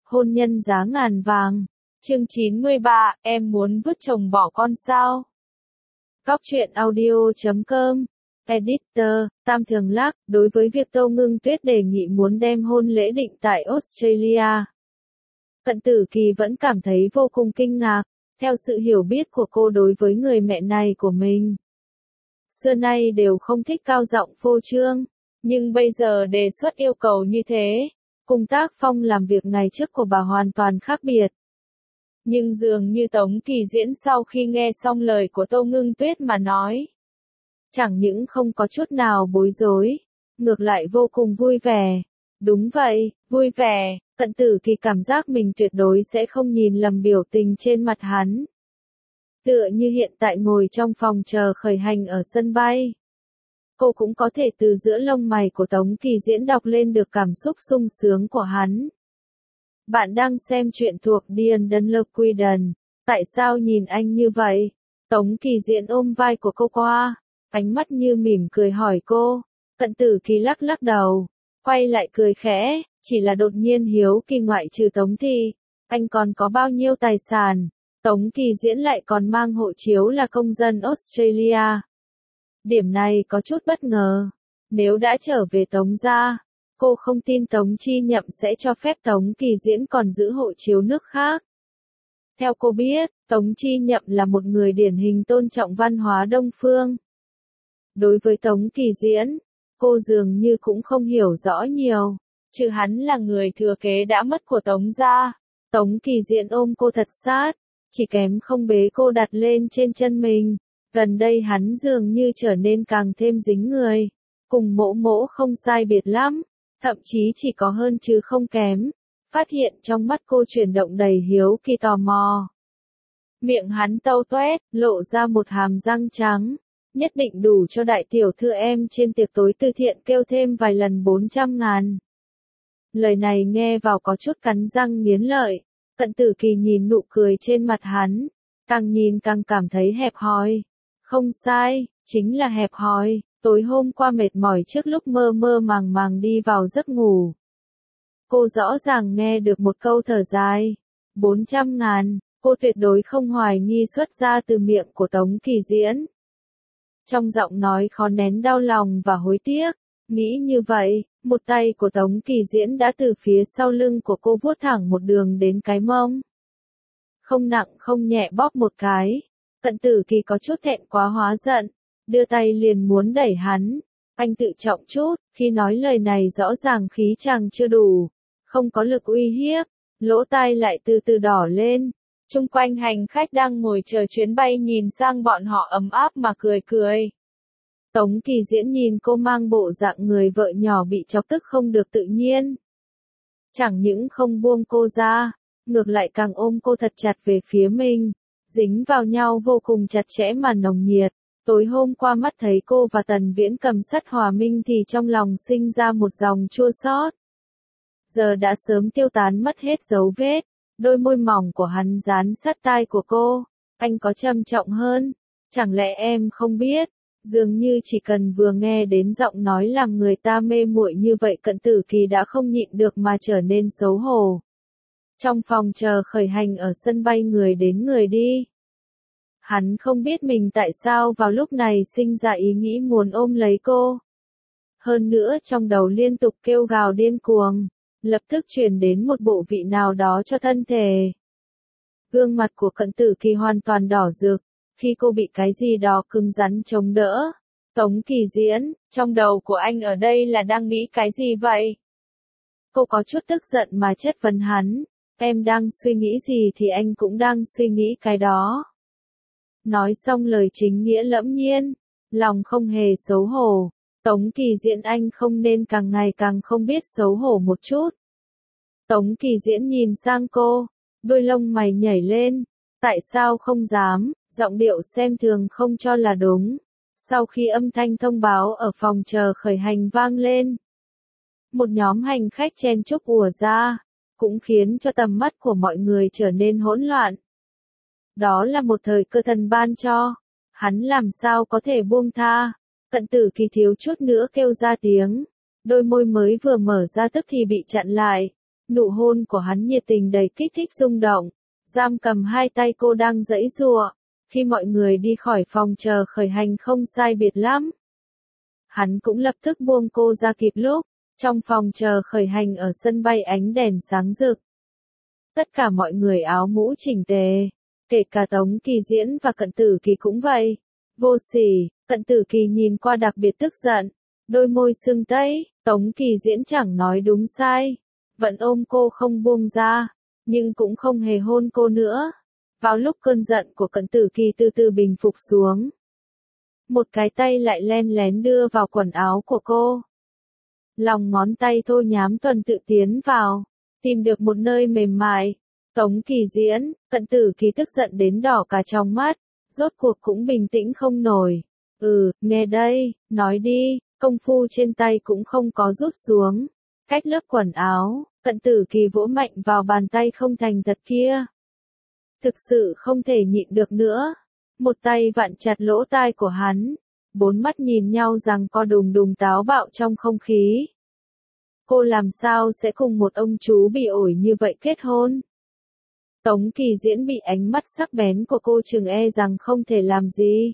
Hôn nhân giá ngàn vàng. Chương 93, em muốn vứt chồng bỏ con sao? Góc truyện audio.com. Editor, Tam Thường Lạc, đối với việc Tâu Ngưng Tuyết đề nghị muốn đem hôn lễ định tại Australia, Cận Tử Kỳ vẫn cảm thấy vô cùng kinh ngạc, theo sự hiểu biết của cô đối với người mẹ này của mình. Xưa nay đều không thích cao giọng phô trương, nhưng bây giờ đề xuất yêu cầu như thế, cùng tác phong làm việc ngày trước của bà hoàn toàn khác biệt. Nhưng dường như Tống Kỳ Diễn sau khi nghe xong lời của Tâu Ngưng Tuyết mà nói, chẳng những không có chút nào bối rối, ngược lại vô cùng vui vẻ. Đúng vậy, vui vẻ, Cận Tử Kỳ cảm giác mình tuyệt đối sẽ không nhìn lầm biểu tình trên mặt hắn. Tựa như hiện tại ngồi trong phòng chờ khởi hành ở sân bay. Cô cũng có thể từ giữa lông mày của Tống Kỳ Diễn đọc lên được cảm xúc sung sướng của hắn. Bạn đang xem truyện thuộc Điền Đân Lơ Quy Đần. Tại sao nhìn anh như vậy? Tống Kỳ Diễn ôm vai của cô qua, ánh mắt như mỉm cười hỏi cô. Cận Tử Kỳ lắc lắc đầu, quay lại cười khẽ, chỉ là đột nhiên hiếu kỳ ngoại trừ Tống thì, anh còn có bao nhiêu tài sản? Tống Kỳ Diễn lại còn mang hộ chiếu là công dân Australia. Điểm này có chút bất ngờ. Nếu đã trở về Tống gia, cô không tin Tống Chi Nhậm sẽ cho phép Tống Kỳ Diễn còn giữ hộ chiếu nước khác. Theo cô biết, Tống Chi Nhậm là một người điển hình tôn trọng văn hóa Đông Phương. Đối với Tống Kỳ Diễn, cô dường như cũng không hiểu rõ nhiều, trừ hắn là người thừa kế đã mất của Tống gia. Tống Kỳ Diễn ôm cô thật sát, chỉ kém không bế cô đặt lên trên chân mình. Gần đây hắn dường như trở nên càng thêm dính người, cùng mỗ mỗ không sai biệt lắm, thậm chí chỉ có hơn chứ không kém. Phát hiện trong mắt cô chuyển động đầy hiếu kỳ tò mò. Miệng hắn tâu toét, lộ ra một hàm răng trắng. Nhất định đủ cho đại tiểu thư em trên tiệc tối từ thiện kêu thêm vài lần 400.000. Lời này nghe vào có chút cắn răng nghiến lợi. Cận Tử Kỳ nhìn nụ cười trên mặt hắn, càng nhìn càng cảm thấy hẹp hòi. Không sai, chính là hẹp hòi. Tối hôm qua mệt mỏi trước lúc mơ mơ màng màng đi vào giấc ngủ. Cô rõ ràng nghe được một câu thở dài. 400.000, cô tuyệt đối không hoài nghi xuất ra từ miệng của Tống Kỳ Diễn. Trong giọng nói khó nén đau lòng và hối tiếc. Nghĩ như vậy, một tay của Tống Kỳ Diễn đã từ phía sau lưng của cô vuốt thẳng một đường đến cái mông. Không nặng không nhẹ bóp một cái. Cận Tử Kỳ có chút thẹn quá hóa giận, đưa tay liền muốn đẩy hắn. Anh tự trọng chút, khi nói lời này rõ ràng khí chàng chưa đủ, không có lực uy hiếp, lỗ tai lại từ từ đỏ lên. Chung quanh hành khách đang ngồi chờ chuyến bay nhìn sang bọn họ ấm áp mà cười cười. Tống Kỳ Diễn nhìn cô mang bộ dạng người vợ nhỏ bị chọc tức không được tự nhiên. Chẳng những không buông cô ra, ngược lại càng ôm cô thật chặt về phía mình, dính vào nhau vô cùng chặt chẽ mà nồng nhiệt. Tối hôm qua mắt thấy cô và Tần Viễn cầm sắt hòa minh thì trong lòng sinh ra một dòng chua xót. Giờ đã sớm tiêu tán mất hết dấu vết, đôi môi mỏng của hắn dán sát tai của cô. Anh có trầm trọng hơn, chẳng lẽ em không biết? Dường như chỉ cần vừa nghe đến giọng nói làm người ta mê muội như vậy Cận Tử Kỳ đã không nhịn được mà trở nên xấu hổ. Trong phòng chờ khởi hành ở sân bay người đến người đi. Hắn không biết mình tại sao vào lúc này sinh ra ý nghĩ muốn ôm lấy cô. Hơn nữa trong đầu liên tục kêu gào điên cuồng, lập tức truyền đến một bộ vị nào đó cho thân thể. Gương mặt của Cận Tử Kỳ hoàn toàn đỏ rực, khi cô bị cái gì đó cứng rắn chống đỡ. Tống Kỳ Diễn, trong đầu của anh ở đây là đang nghĩ cái gì vậy? Cô có chút tức giận mà chất vấn hắn, em đang suy nghĩ gì thì anh cũng đang suy nghĩ cái đó. Nói xong lời chính nghĩa lẫm nhiên, lòng không hề xấu hổ. Tống Kỳ Diễn anh không nên càng ngày càng không biết xấu hổ một chút. Tống Kỳ Diễn nhìn sang cô, đôi lông mày nhảy lên. Tại sao không dám, giọng điệu xem thường không cho là đúng. Sau khi âm thanh thông báo ở phòng chờ khởi hành vang lên, một nhóm hành khách chen chúc ùa ra, cũng khiến cho tầm mắt của mọi người trở nên hỗn loạn. Đó là một thời cơ thần ban cho, hắn làm sao có thể buông tha. Cận Tử Kỳ thiếu chút nữa kêu ra tiếng, đôi môi mới vừa mở ra tức thì bị chặn lại. Nụ hôn của hắn nhiệt tình đầy kích thích rung động, giam cầm hai tay cô đang giãy giụa. Khi mọi người đi khỏi phòng chờ khởi hành không sai biệt lắm, hắn cũng lập tức buông cô ra kịp lúc. Trong phòng chờ khởi hành ở sân bay ánh đèn sáng rực. Tất cả mọi người áo mũ chỉnh tề, kể cả Tống Kỳ Diễn và Cận Tử Kỳ cũng vậy. Vô sỉ, Cận Tử Kỳ nhìn qua đặc biệt tức giận, đôi môi sưng tấy. Tống Kỳ Diễn chẳng nói đúng sai, vẫn ôm cô không buông ra, nhưng cũng không hề hôn cô nữa. Vào lúc cơn giận của Cận Tử Kỳ từ từ bình phục xuống, một cái tay lại len lén đưa vào quần áo của cô. Lòng ngón tay thô nhám tuần tự tiến vào, tìm được một nơi mềm mại. Tống Kỳ Diễn, Cận Tử Kỳ tức giận đến đỏ cả trong mắt, rốt cuộc cũng bình tĩnh không nổi. Nghe đây, nói đi. Công phu trên tay cũng không có rút xuống. Cách lớp quần áo, Cận Tử Kỳ vỗ mạnh vào bàn tay không thành thật kia. Thực sự không thể nhịn được nữa. Một tay vặn chặt lỗ tai của hắn. Bốn mắt nhìn nhau rằng co đùng đùng táo bạo trong không khí. Cô làm sao sẽ cùng một ông chú bị ổi như vậy kết hôn? Tống Kỳ Diễn bị ánh mắt sắc bén của cô chừng rằng không thể làm gì.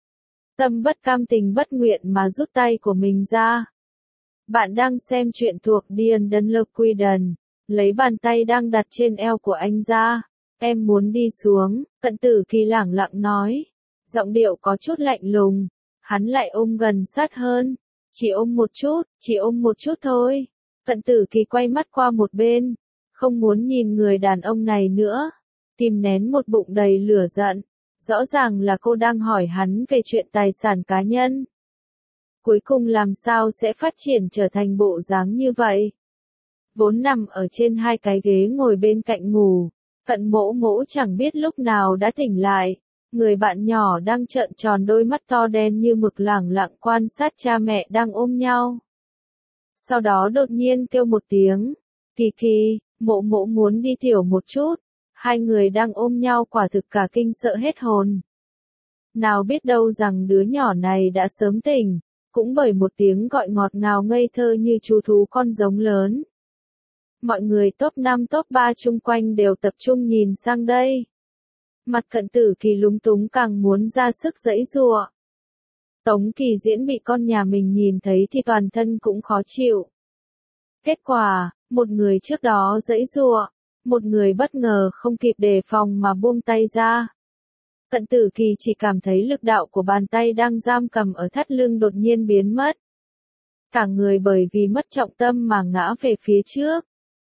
Tâm bất cam tình bất nguyện mà rút tay của mình ra. Bạn đang xem chuyện thuộc Điền Đân Lơ Quy Đần. Lấy bàn tay đang đặt trên eo của anh ra. Em muốn đi xuống, Cận Tử Kỳ lẳng lặng nói. Giọng điệu có chút lạnh lùng. Hắn lại ôm gần sát hơn. Chỉ ôm một chút thôi. Cận Tử Kỳ quay mắt qua một bên. Không muốn nhìn người đàn ông này nữa. Kìm nén một bụng đầy lửa giận. Rõ ràng là cô đang hỏi hắn về chuyện tài sản cá nhân. Cuối cùng làm sao sẽ phát triển trở thành bộ dáng như vậy? Vốn nằm ở trên hai cái ghế ngồi bên cạnh ngủ, Cận Mỗ Mỗ chẳng biết lúc nào đã tỉnh lại. Người bạn nhỏ đang trợn tròn đôi mắt to đen như mực lẳng lặng quan sát cha mẹ đang ôm nhau. Sau đó đột nhiên kêu một tiếng, Kỳ Kỳ, Mỗ Mỗ muốn đi tiểu một chút. Hai người đang ôm nhau quả thực cả kinh sợ hết hồn. Nào biết đâu rằng đứa nhỏ này đã sớm tỉnh, cũng bởi một tiếng gọi ngọt ngào ngây thơ như chú thú con giống lớn. Mọi người top 5 top 3 chung quanh đều tập trung nhìn sang đây. Mặt Cận Tử Kỳ lúng túng càng muốn ra sức giãy giụa. Tống Kỳ Diễn bị con nhà mình nhìn thấy thì toàn thân cũng khó chịu. Kết quả, một người trước đó giãy giụa, một người bất ngờ không kịp đề phòng mà buông tay ra. Cận Tử Kỳ chỉ cảm thấy lực đạo của bàn tay đang giam cầm ở thắt lưng đột nhiên biến mất. Cả người bởi vì mất trọng tâm mà ngã về phía trước.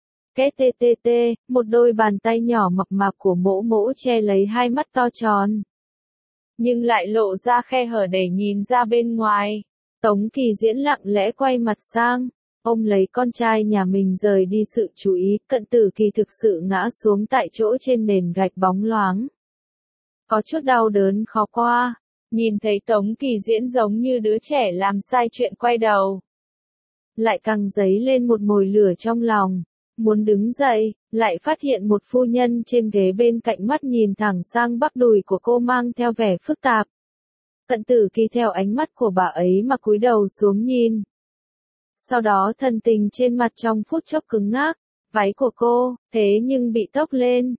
Một đôi bàn tay nhỏ mập mạp của Mỗ Mỗ che lấy hai mắt to tròn. Nhưng lại lộ ra khe hở để nhìn ra bên ngoài. Tống Kỳ Diễn lặng lẽ quay mặt sang, ôm lấy con trai nhà mình rời đi sự chú ý. Cận Tử Kỳ thực sự ngã xuống tại chỗ trên nền gạch bóng loáng. Có chút đau đớn khó qua, nhìn thấy Tống Kỳ Diễn giống như đứa trẻ làm sai chuyện quay đầu. Lại càng dấy lên một mồi lửa trong lòng, muốn đứng dậy, lại phát hiện một phu nhân trên ghế bên cạnh mắt nhìn thẳng sang bắp đùi của cô mang theo vẻ phức tạp. Cận Tử Kỳ theo ánh mắt của bà ấy mà cúi đầu xuống nhìn. Sau đó thần tình trên mặt trong phút chốc cứng ngắc, váy của cô, thế nhưng bị tốc lên.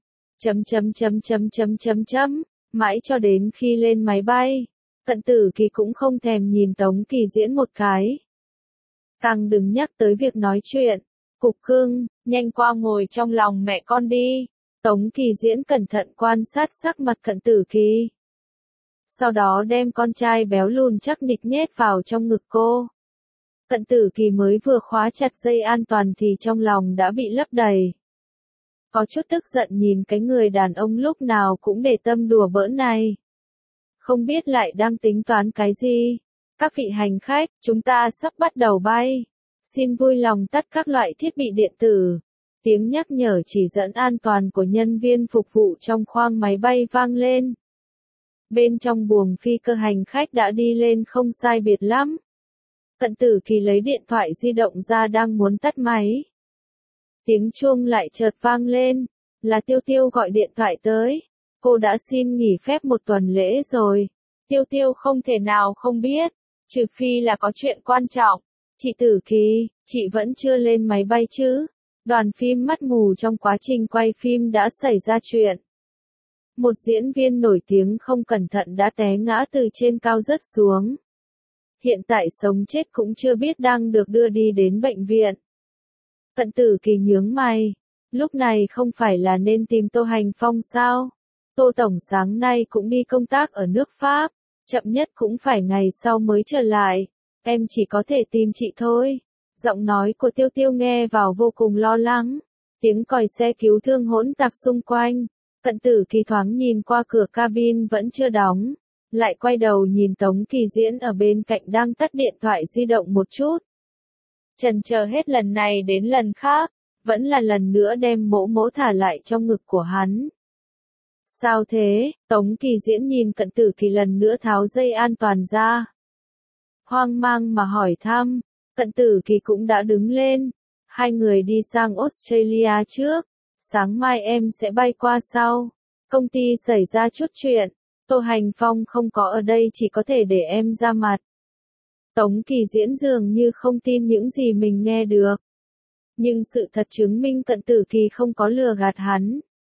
Mãi cho đến khi lên máy bay, Cận Tử Kỳ cũng không thèm nhìn Tống Kỳ Diễn một cái. Càng đừng nhắc tới việc nói chuyện. Cục cưng, nhanh qua ngồi trong lòng mẹ con đi. Tống Kỳ Diễn cẩn thận quan sát sắc mặt Cận Tử Kỳ. Sau đó đem con trai béo lùn chắc nịch nhét vào trong ngực cô. Cận Tử Kỳ mới vừa khóa chặt dây an toàn thì trong lòng đã bị lấp đầy. Có chút tức giận nhìn cái người đàn ông lúc nào cũng để tâm đùa bỡn này. Không biết lại đang tính toán cái gì. Các vị hành khách, chúng ta sắp bắt đầu bay. Xin vui lòng tắt các loại thiết bị điện tử. Tiếng nhắc nhở chỉ dẫn an toàn của nhân viên phục vụ trong khoang máy bay vang lên. Bên trong buồng phi cơ hành khách đã đi lên không sai biệt lắm. Cận Tử Kỳ lấy điện thoại di động ra đang muốn tắt máy. Tiếng chuông lại chợt vang lên, là Tiêu Tiêu gọi điện thoại tới. Cô đã xin nghỉ phép một tuần lễ rồi. Tiêu Tiêu không thể nào không biết, trừ phi là có chuyện quan trọng. Chị Tử Kỳ, chị vẫn chưa lên máy bay chứ? Đoàn phim mắt mù trong quá trình quay phim đã xảy ra chuyện. Một diễn viên nổi tiếng không cẩn thận đã té ngã từ trên cao rớt xuống. Hiện tại sống chết cũng chưa biết đang được đưa đi đến bệnh viện. Cận Tử Kỳ nhướng mày. Lúc này không phải là nên tìm Tô Hành Phong sao? Tô Tổng sáng nay cũng đi công tác ở nước Pháp. Chậm nhất cũng phải ngày sau mới trở lại. Em chỉ có thể tìm chị thôi. Giọng nói của Tiêu Tiêu nghe vào vô cùng lo lắng. Tiếng còi xe cứu thương hỗn tạp xung quanh. Cận Tử Kỳ thoáng nhìn qua cửa cabin vẫn chưa đóng. Lại quay đầu nhìn Tống Kỳ Diễn ở bên cạnh đang tắt điện thoại di động một chút. Chần chờ hết lần này đến lần khác. Vẫn là lần nữa đem mỗ mỗ thả lại trong ngực của hắn. Sao thế? Tống Kỳ Diễn nhìn Cận Tử Kỳ lần nữa tháo dây an toàn ra. Hoang mang mà hỏi thăm. Cận Tử Kỳ cũng đã đứng lên. Hai người đi sang Australia trước. Sáng mai em sẽ bay qua sau. Công ty xảy ra chút chuyện. Tô Hành Phong không có ở đây chỉ có thể để em ra mặt. Tống Kỳ Diễn dường như không tin những gì mình nghe được. Nhưng sự thật chứng minh Cận Tử Kỳ không có lừa gạt hắn.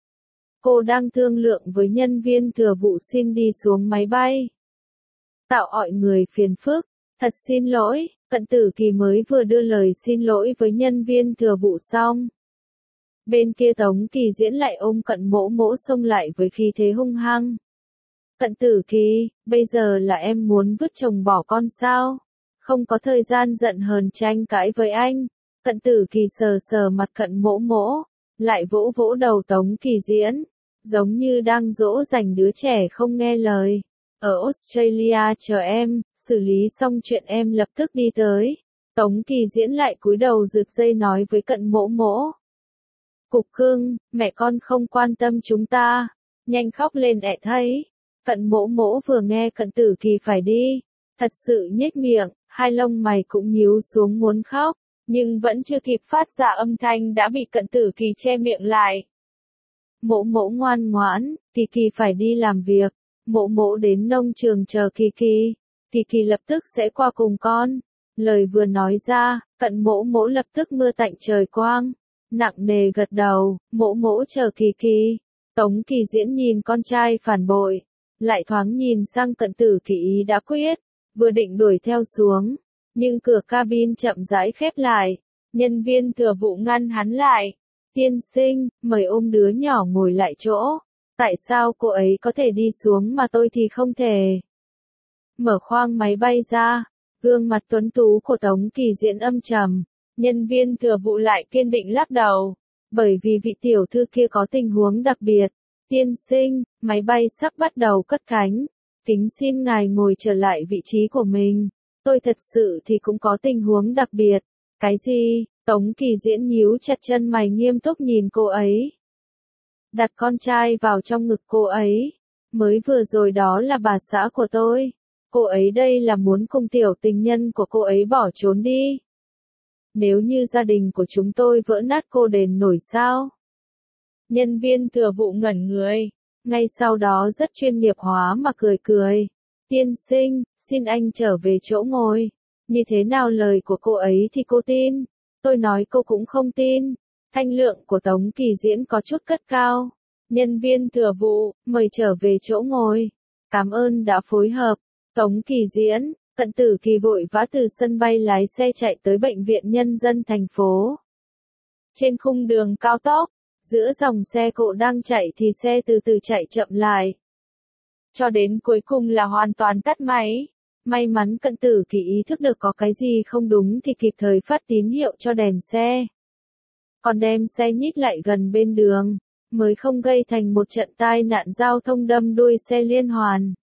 Cô đang thương lượng với nhân viên thừa vụ xin đi xuống máy bay. Tạo mọi người phiền phức. Thật xin lỗi, Cận Tử Kỳ mới vừa đưa lời xin lỗi với nhân viên thừa vụ xong. Bên kia Tống Kỳ Diễn lại ôm Cận Mỗ Mỗ xông lại với khí thế hung hăng. Cận Tử Kỳ, bây giờ là em muốn vứt chồng bỏ con sao? Không có thời gian giận hờn tranh cãi với anh. Cận Tử Kỳ sờ sờ mặt Cận Mỗ Mỗ, lại vỗ vỗ đầu Tống Kỳ Diễn, giống như đang dỗ dành đứa trẻ không nghe lời. Ở Australia chờ em, xử lý xong chuyện em lập tức đi tới. Tống Kỳ Diễn lại cúi đầu rực dây nói với Cận Mỗ Mỗ. Cục cưng, mẹ con không quan tâm chúng ta. Nhanh khóc lên ẹ thấy. Cận Mỗ Mỗ vừa nghe Cận Tử Kỳ phải đi. Thật sự nhếch miệng, hai lông mày cũng nhíu xuống muốn khóc. Nhưng vẫn chưa kịp phát ra âm thanh đã bị Cận Tử Kỳ che miệng lại. Mỗ Mỗ ngoan ngoãn, Kỳ Kỳ phải đi làm việc. Mỗ Mỗ đến nông trường chờ Kỳ Kỳ. Kỳ Kỳ lập tức sẽ qua cùng con. Lời vừa nói ra, Cận Mỗ Mỗ lập tức mưa tạnh trời quang. Nặng nề gật đầu, Mỗ Mỗ chờ Kỳ Kỳ. Tống Kỳ Diễn nhìn con trai phản bội. Lại thoáng nhìn sang Cận Tử Kỳ ý đã quyết. Vừa định đuổi theo xuống. Nhưng cửa cabin chậm rãi khép lại. Nhân viên thừa vụ ngăn hắn lại. Tiên sinh, mời ôm đứa nhỏ ngồi lại chỗ. Tại sao cô ấy có thể đi xuống mà tôi thì không thể? Mở khoang máy bay ra. Gương mặt tuấn tú của Tống Kỳ Diễn âm trầm. Nhân viên thừa vụ lại kiên định lắc đầu. Bởi vì vị tiểu thư kia có tình huống đặc biệt. Tiên sinh, máy bay sắp bắt đầu cất cánh. Kính xin ngài ngồi trở lại vị trí của mình. Tôi thật sự thì cũng có tình huống đặc biệt. Cái gì? Tống Kỳ Diễn nhíu chặt chân mày nghiêm túc nhìn cô ấy. Đặt con trai vào trong ngực cô ấy. Mới vừa rồi đó là bà xã của tôi. Cô ấy đây là muốn cùng tiểu tình nhân của cô ấy bỏ trốn đi. Nếu như gia đình của chúng tôi vỡ nát cô đền nổi sao? Nhân viên thừa vụ ngẩn người. Ngay sau đó rất chuyên nghiệp hóa mà cười cười. Tiên sinh, xin anh trở về chỗ ngồi. Như thế nào lời của cô ấy thì cô tin. Tôi nói cô cũng không tin. Thanh lượng của Tống Kỳ Diễn có chút cất cao. Nhân viên thừa vụ, mời trở về chỗ ngồi. Cảm ơn đã phối hợp. Tống Kỳ Diễn, Cận Tử Kỳ vội vã từ sân bay lái xe chạy tới bệnh viện nhân dân thành phố. Trên khung đường cao tốc, giữa dòng xe cộ đang chạy thì xe từ từ chạy chậm lại. Cho đến cuối cùng là hoàn toàn tắt máy. May mắn Cận Tử Kỳ ý thức được có cái gì không đúng thì kịp thời phát tín hiệu cho đèn xe. Còn đem xe nhích lại gần bên đường, mới không gây thành một trận tai nạn giao thông đâm đuôi xe liên hoàn.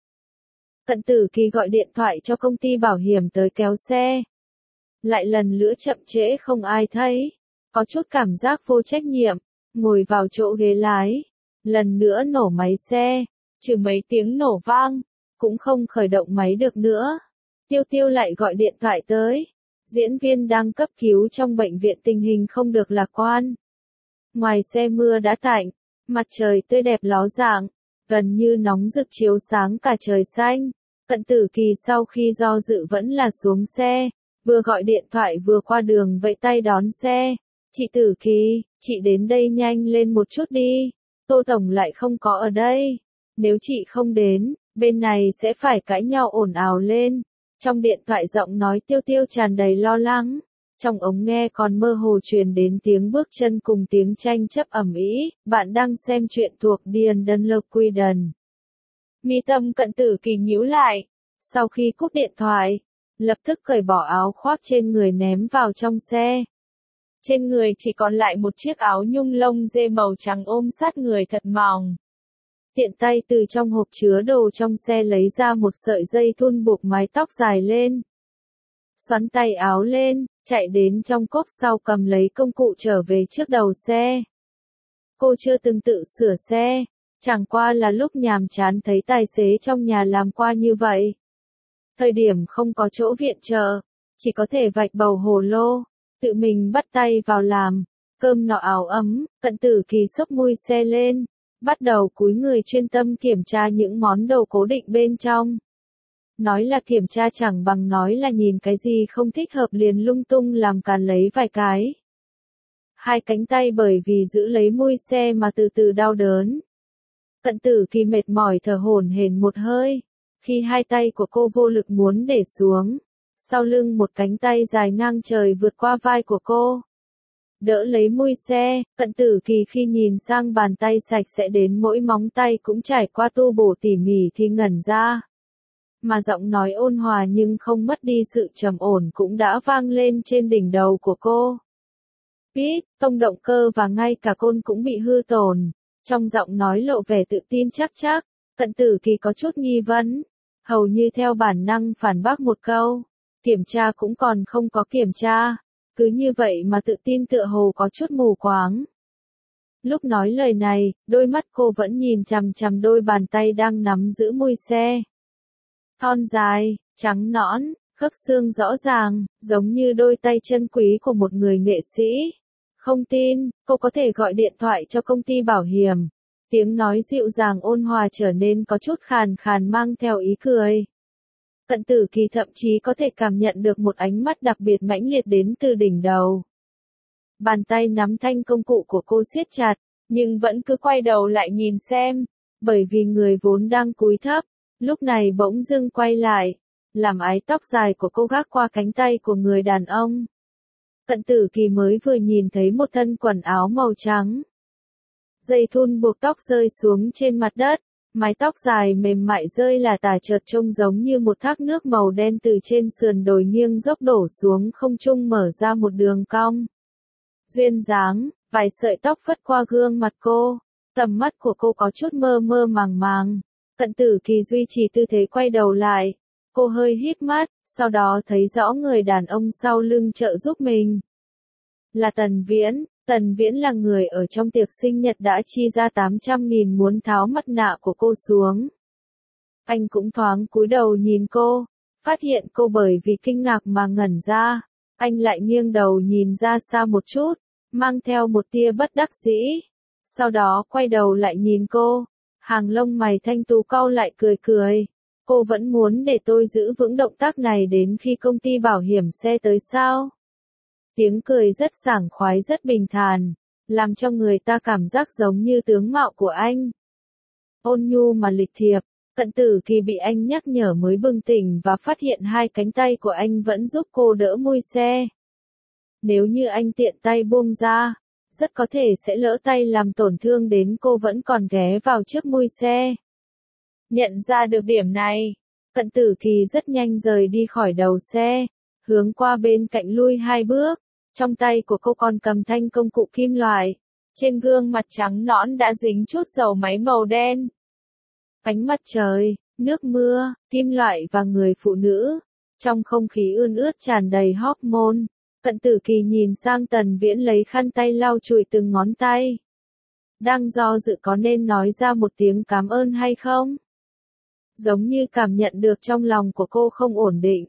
Cận Tử Kỳ gọi điện thoại cho công ty bảo hiểm tới kéo xe. Lại lần nữa chậm trễ không ai thấy. Có chút cảm giác vô trách nhiệm, ngồi vào chỗ ghế lái. Lần nữa nổ máy xe, trừ mấy tiếng nổ vang, cũng không khởi động máy được nữa. Tiêu Tiêu lại gọi điện thoại tới. Diễn viên đang cấp cứu trong bệnh viện tình hình không được lạc quan. Ngoài xe mưa đã tạnh, mặt trời tươi đẹp ló dạng, gần như nóng rực chiếu sáng cả trời xanh. Cận Tử Kỳ sau khi do dự vẫn là xuống xe, vừa gọi điện thoại vừa qua đường vẫy tay đón xe. Chị Tử Kỳ, chị đến đây nhanh lên một chút đi. Tô Tổng lại không có ở đây. Nếu chị không đến, bên này sẽ phải cãi nhau ồn ào lên. Trong điện thoại giọng nói Tiêu Tiêu tràn đầy lo lắng. Trong ống nghe còn mơ hồ truyền đến tiếng bước chân cùng tiếng tranh chấp ầm ĩ. Bạn đang xem chuyện thuộc Điền Đơn Lộc Quy Đần. Mi tâm Cận Tử Kỳ nhíu lại. Sau khi cúp điện thoại, lập tức cởi bỏ áo khoác trên người ném vào trong xe. Trên người chỉ còn lại một chiếc áo nhung lông dê màu trắng ôm sát người thật mỏng. Tiện tay từ trong hộp chứa đồ trong xe lấy ra một sợi dây thun buộc mái tóc dài lên. Xoắn tay áo lên, chạy đến trong cốp sau cầm lấy công cụ trở về trước đầu xe. Cô chưa từng tự sửa xe, chẳng qua là lúc nhàm chán thấy tài xế trong nhà làm qua như vậy. Thời điểm không có chỗ viện trợ, chỉ có thể vạch bầu hồ lô, tự mình bắt tay vào làm. Cơm nọ áo ấm, Cận Tử Kỳ xốc mui xe lên, bắt đầu cúi người chuyên tâm kiểm tra những món đồ cố định bên trong. Nói là kiểm tra chẳng bằng nói là nhìn cái gì không thích hợp liền lung tung làm càn lấy vài cái. Hai cánh tay bởi vì giữ lấy mui xe mà từ từ đau đớn. Cận Tử Kỳ mệt mỏi thở hổn hển một hơi, khi hai tay của cô vô lực muốn để xuống. Sau lưng một cánh tay dài ngang trời vượt qua vai của cô. Đỡ lấy mui xe, Cận Tử Kỳ khi nhìn sang bàn tay sạch sẽ đến mỗi móng tay cũng trải qua tu bổ tỉ mỉ thì ngẩn ra. Mà giọng nói ôn hòa nhưng không mất đi sự trầm ổn cũng đã vang lên trên đỉnh đầu của cô. Pít, tông động cơ và ngay cả côn cũng bị hư tổn. Trong giọng nói lộ vẻ tự tin chắc. Cận Tử Kỳ có chút nghi vấn. Hầu như theo bản năng phản bác một câu. Kiểm tra cũng còn không có kiểm tra. Cứ như vậy mà tự tin tựa hồ có chút mù quáng. Lúc nói lời này, đôi mắt cô vẫn nhìn chằm chằm đôi bàn tay đang nắm giữ mui xe. Thon dài, trắng nõn, khớp xương rõ ràng, giống như đôi tay chân quý của một người nghệ sĩ. Không tin, cô có thể gọi điện thoại cho công ty bảo hiểm. Tiếng nói dịu dàng ôn hòa trở nên có chút khàn khàn mang theo ý cười. Cận Tử Kỳ thậm chí có thể cảm nhận được một ánh mắt đặc biệt mãnh liệt đến từ đỉnh đầu. Bàn tay nắm thanh công cụ của cô siết chặt, nhưng vẫn cứ quay đầu lại nhìn xem, bởi vì người vốn đang cúi thấp, lúc này bỗng dưng quay lại, làm ái tóc dài của cô gác qua cánh tay của người đàn ông. Cận Tử Kỳ mới vừa nhìn thấy một thân quần áo màu trắng. Dây thun buộc tóc rơi xuống trên mặt đất, mái tóc dài mềm mại rơi là tả chợt trông giống như một thác nước màu đen từ trên sườn đồi nghiêng dốc đổ xuống không trung mở ra một đường cong. Duyên dáng, vài sợi tóc phất qua gương mặt cô, tầm mắt của cô có chút mơ mơ màng màng. Cận Tử Kỳ duy trì tư thế quay đầu lại, cô hơi híp mắt, sau đó thấy rõ người đàn ông sau lưng trợ giúp mình. Là Tần Viễn. Tần Viễn là người ở trong tiệc sinh nhật đã chi ra 800.000 muốn tháo mặt nạ của cô xuống. Anh cũng thoáng cúi đầu nhìn cô, phát hiện cô bởi vì kinh ngạc mà ngẩn ra. Anh lại nghiêng đầu nhìn ra xa một chút, mang theo một tia bất đắc dĩ. Sau đó quay đầu lại nhìn cô, hàng lông mày thanh tú cau lại cười cười. Cô vẫn muốn để tôi giữ vững động tác này đến khi công ty bảo hiểm xe tới sao? Tiếng cười rất sảng khoái rất bình thản, làm cho người ta cảm giác giống như tướng mạo của anh. Ôn nhu mà lịch thiệp, Cận Tử Kỳ bị anh nhắc nhở mới bừng tỉnh và phát hiện hai cánh tay của anh vẫn giúp cô đỡ mui xe. Nếu như anh tiện tay buông ra, rất có thể sẽ lỡ tay làm tổn thương đến cô vẫn còn ghé vào trước mui xe. Nhận ra được điểm này, Cận Tử Kỳ rất nhanh rời đi khỏi đầu xe, hướng qua bên cạnh lui 2 bước, trong tay của cô còn cầm thanh công cụ kim loại, trên gương mặt trắng nõn đã dính chút dầu máy màu đen. Ánh mặt trời, nước mưa, kim loại và người phụ nữ, trong không khí ươn ướt tràn đầy hormone. Cận Tử Kỳ nhìn sang Tần Viễn lấy khăn tay lau chùi từng ngón tay. Đang do dự có nên nói ra một tiếng cảm ơn hay không? Giống như cảm nhận được trong lòng của cô không ổn định.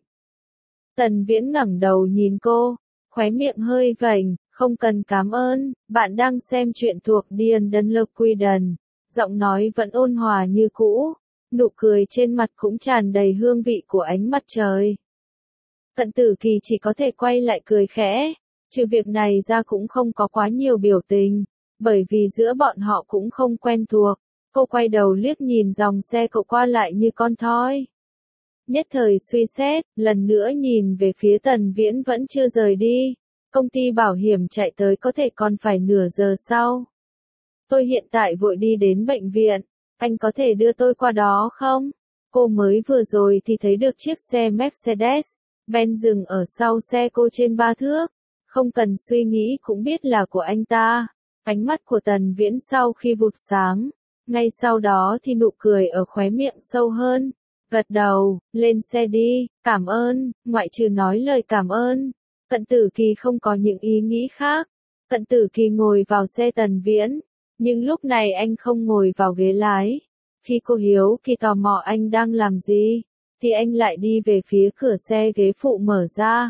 Tần Viễn ngẩng đầu nhìn cô, khóe miệng hơi vểnh, không cần cảm ơn, bạn đang xem chuyện thuộc Điền Đơn Lộc Quy Đần. Giọng nói vẫn ôn hòa như cũ, nụ cười trên mặt cũng tràn đầy hương vị của ánh mặt trời. Cận Tử Kỳ chỉ có thể quay lại cười khẽ, Trừ việc này ra cũng không có quá nhiều biểu tình, bởi vì giữa bọn họ cũng không quen thuộc. Cô quay đầu liếc nhìn dòng xe cộ qua lại như con thoi. Nhất thời suy xét, lần nữa nhìn về phía Tần Viễn vẫn chưa rời đi. Công ty bảo hiểm chạy tới có thể còn phải nửa giờ sau. Tôi hiện tại vội đi đến bệnh viện, anh có thể đưa tôi qua đó không? Cô mới vừa rồi thì thấy được chiếc xe Mercedes-Benz dừng ở sau xe cô trên 3 thước. Không cần suy nghĩ cũng biết là của anh ta. Ánh mắt của Tần Viễn sau khi vụt sáng. Ngay sau đó thì nụ cười ở khóe miệng sâu hơn. Gật đầu, lên xe đi, cảm ơn, ngoại trừ nói lời cảm ơn. Cận Tử Kỳ không có những ý nghĩ khác. Cận Tử Kỳ ngồi vào xe Tần Viễn. Nhưng lúc này anh không ngồi vào ghế lái. Khi cô hiếu kỳ tò mò anh đang làm gì, thì anh lại đi về phía cửa xe ghế phụ mở ra.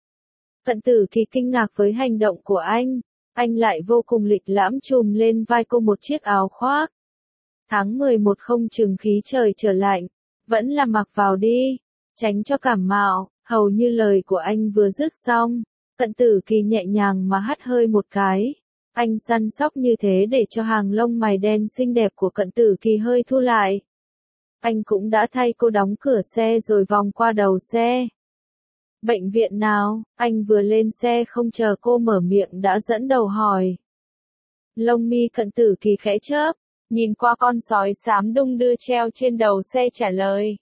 Cận Tử Kỳ kinh ngạc với hành động của anh lại vô cùng lịch lãm trùm lên vai cô một chiếc áo khoác. Tháng 11 không chừng khí trời trở lạnh, vẫn là mặc vào đi, tránh cho cảm mạo. Hầu như lời của anh vừa dứt xong, Cận Tử Kỳ nhẹ nhàng mà hắt hơi một cái. Anh săn sóc như thế để cho hàng lông mày đen xinh đẹp của Cận Tử Kỳ hơi thu lại. Anh cũng đã thay cô đóng cửa xe rồi vòng qua đầu xe. Bệnh viện nào? Anh vừa lên xe không chờ cô mở miệng đã dẫn đầu hỏi. Lông mi Cận Tử Kỳ khẽ chớp, nhìn qua con sói xám đung đưa treo trên đầu xe trả lời.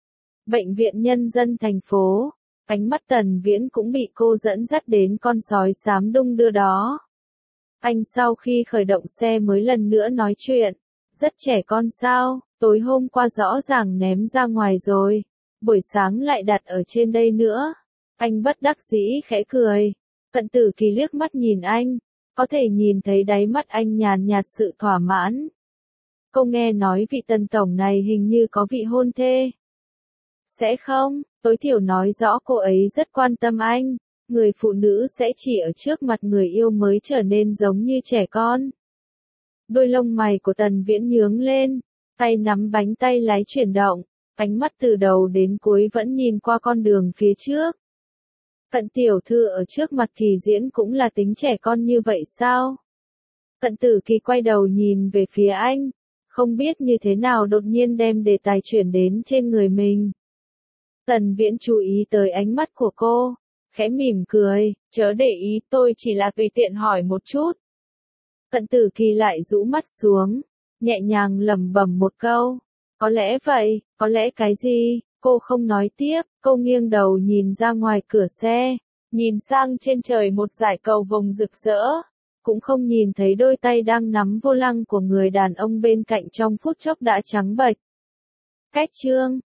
Bệnh viện nhân dân thành phố. Ánh mắt Tần Viễn cũng bị cô dẫn dắt đến con sói xám đung đưa đó. Anh sau khi khởi động xe mới lần nữa nói chuyện. Rất trẻ con sao, tối hôm qua rõ ràng ném ra ngoài rồi. Buổi sáng lại đặt ở trên đây nữa. Anh bất đắc dĩ khẽ cười. Cận Tử Kỳ liếc mắt nhìn anh. Có thể nhìn thấy đáy mắt anh nhàn nhạt sự thỏa mãn. Cô nghe nói vị Tần tổng này hình như có vị hôn thê. Sẽ không, tối thiểu nói rõ cô ấy rất quan tâm anh. Người phụ nữ sẽ chỉ ở trước mặt người yêu mới trở nên giống như trẻ con. Đôi lông mày của Tần Viễn nhướng lên, tay nắm bánh tay lái chuyển động, ánh mắt từ đầu đến cuối vẫn nhìn qua con đường phía trước. Cận tiểu thư ở trước mặt Kỳ Diễn cũng là tính trẻ con như vậy sao? Cận Tử Kỳ quay đầu nhìn về phía anh, không biết như thế nào đột nhiên đem đề tài chuyển đến trên người mình. Tần Viễn chú ý tới ánh mắt của cô, khẽ mỉm cười, chớ để ý, tôi chỉ là tùy tiện hỏi một chút. Cận Tử Kỳ lại rũ mắt xuống, nhẹ nhàng lẩm bẩm một câu. Có lẽ vậy, có lẽ cái gì? Cô không nói tiếp, cô nghiêng đầu nhìn ra ngoài cửa xe, nhìn sang trên trời một dải cầu vồng rực rỡ, cũng không nhìn thấy đôi tay đang nắm vô lăng của người đàn ông bên cạnh trong phút chốc đã trắng bệch. Cách chương